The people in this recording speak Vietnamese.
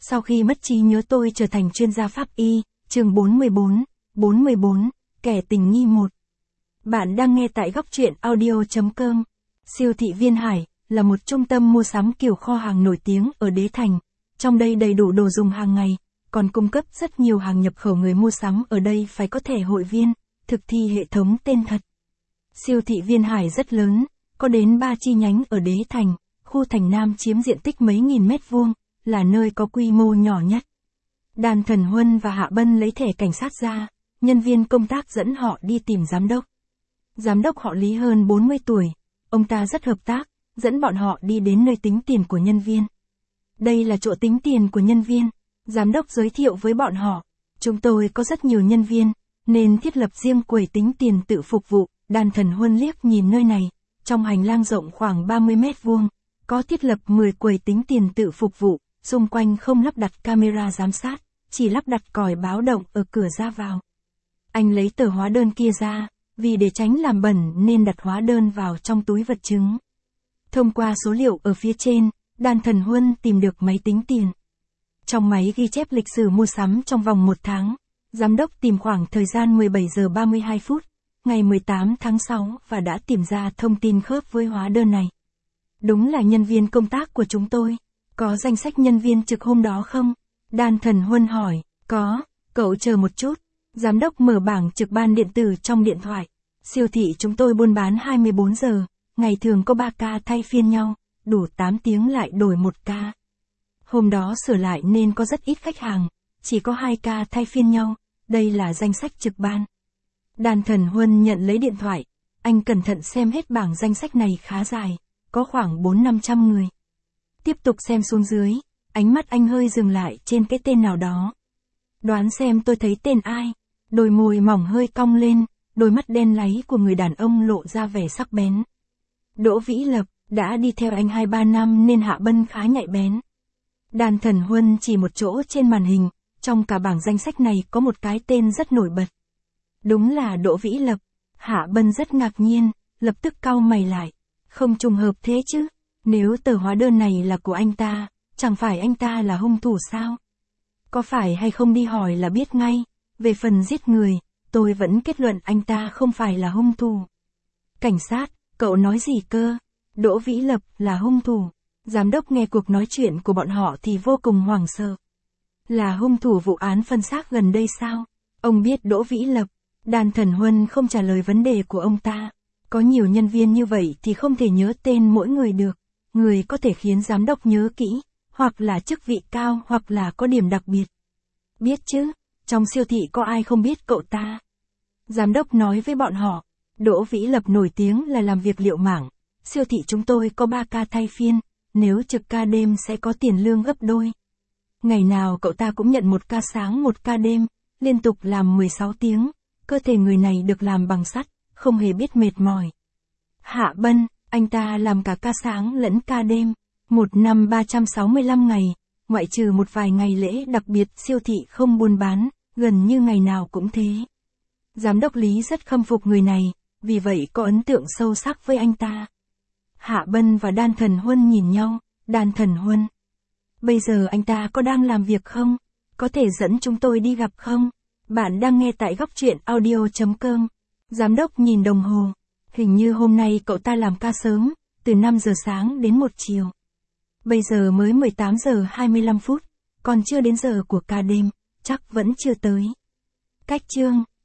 Sau khi mất trí nhớ tôi trở thành chuyên gia pháp y, chương 44, kẻ tình nghi 1. Bạn đang nghe tại góc truyện audio.com. Siêu thị Viên Hải là một trung tâm mua sắm kiểu kho hàng nổi tiếng ở Đế Thành. Trong đây đầy đủ đồ dùng hàng ngày, còn cung cấp rất nhiều hàng nhập khẩu. Người mua sắm ở đây phải có thẻ hội viên, thực thi hệ thống tên thật. Siêu thị Viên Hải rất lớn, có đến 3 chi nhánh ở Đế Thành, khu Thành Nam chiếm diện tích mấy nghìn mét vuông, là nơi có quy mô nhỏ nhất. Đàn Thần Huân và Hạ Bân lấy thẻ cảnh sát ra, nhân viên công tác dẫn họ đi tìm giám đốc. Giám đốc họ Lý hơn 40 tuổi, ông ta rất hợp tác, dẫn bọn họ đi đến nơi tính tiền của nhân viên. Đây là chỗ tính tiền của nhân viên, giám đốc giới thiệu với bọn họ. Chúng tôi có rất nhiều nhân viên, nên thiết lập riêng quầy tính tiền tự phục vụ. Đàn Thần Huân liếc nhìn nơi này, trong hành lang rộng khoảng 30 mét vuông, có thiết lập 10 quầy tính tiền tự phục vụ, xung quanh không lắp đặt camera giám sát, chỉ lắp đặt còi báo động ở cửa ra vào. Anh lấy tờ hóa đơn kia ra, vì để tránh làm bẩn nên đặt hóa đơn vào trong túi vật chứng. Thông qua số liệu ở phía trên, Đàn Thần Huân tìm được máy tính tiền. Trong máy ghi chép lịch sử mua sắm trong vòng 1 tháng, giám đốc tìm khoảng thời gian 17 giờ 32 phút, ngày 18 tháng 6 và đã tìm ra thông tin khớp với hóa đơn này. Đúng là nhân viên công tác của chúng tôi. Có danh sách nhân viên trực hôm đó không? Đàn Thần Huân hỏi. Có, cậu chờ một chút. Giám đốc mở bảng trực ban điện tử trong điện thoại. Siêu thị chúng tôi buôn bán 24 giờ, ngày thường có 3 ca thay phiên nhau, đủ 8 tiếng lại đổi 1 ca. Hôm đó sửa lại nên có rất ít khách hàng, chỉ có 2 ca thay phiên nhau, đây là danh sách trực ban. Đàn Thần Huân nhận lấy điện thoại, anh cẩn thận xem hết bảng danh sách này khá dài, có khoảng 400-500 người. Tiếp tục xem xuống dưới, ánh mắt anh hơi dừng lại trên cái tên nào đó. Đoán xem tôi thấy tên ai? Đôi môi mỏng hơi cong lên, đôi mắt đen láy của người đàn ông lộ ra vẻ sắc bén. Đỗ Vĩ Lập, đã đi theo anh 2-3 năm nên Hạ Bân khá nhạy bén. Đàn Thần Huân chỉ một chỗ trên màn hình, trong cả bảng danh sách này có một cái tên rất nổi bật. Đúng là Đỗ Vĩ Lập. Hạ Bân rất ngạc nhiên, lập tức cau mày lại. Không trùng hợp thế chứ? Nếu tờ hóa đơn này là của anh ta, chẳng phải anh ta là hung thủ sao? Có phải hay không đi hỏi là biết ngay. Về phần giết người, tôi vẫn kết luận anh ta không phải là hung thủ. Cảnh sát, cậu nói gì cơ? Đỗ Vĩ Lập là hung thủ. Giám đốc nghe cuộc nói chuyện của bọn họ thì vô cùng hoảng sợ. Là hung thủ vụ án phân xác gần đây sao? Ông biết Đỗ Vĩ Lập. Đàn Thần Huân không trả lời vấn đề của ông ta. Có nhiều nhân viên như vậy thì không thể nhớ tên mỗi người được. Người có thể khiến giám đốc nhớ kỹ, hoặc là chức vị cao hoặc là có điểm đặc biệt. Biết chứ, trong siêu thị có ai không biết cậu ta? Giám đốc nói với bọn họ, Đỗ Vĩ Lập nổi tiếng là làm việc liệu mảng. Siêu thị chúng tôi có 3 ca thay phiên, nếu trực ca đêm sẽ có tiền lương gấp đôi. Ngày nào cậu ta cũng nhận 1 ca sáng 1 ca đêm, liên tục làm 16 tiếng. Cơ thể người này được làm bằng sắt, không hề biết mệt mỏi. Hạ Bân, anh ta làm cả ca sáng lẫn ca đêm. 1 năm 365 ngày, ngoại trừ một vài ngày lễ đặc biệt siêu thị không buôn bán, gần như ngày nào cũng thế. Giám đốc Lý rất khâm phục người này, vì vậy có ấn tượng sâu sắc với anh ta. Hạ Bân và Đàn Thần Huân nhìn nhau. Đàn Thần Huân, bây giờ anh ta có đang làm việc không? Có thể dẫn chúng tôi đi gặp không? Bạn đang nghe tại góc truyện audio.com. Giám đốc nhìn đồng hồ. Hình như hôm nay cậu ta làm ca sớm, từ 5 giờ sáng đến 1 chiều. Bây giờ mới 18 giờ 25 phút, còn chưa đến giờ của ca đêm, chắc vẫn chưa tới. Cách chương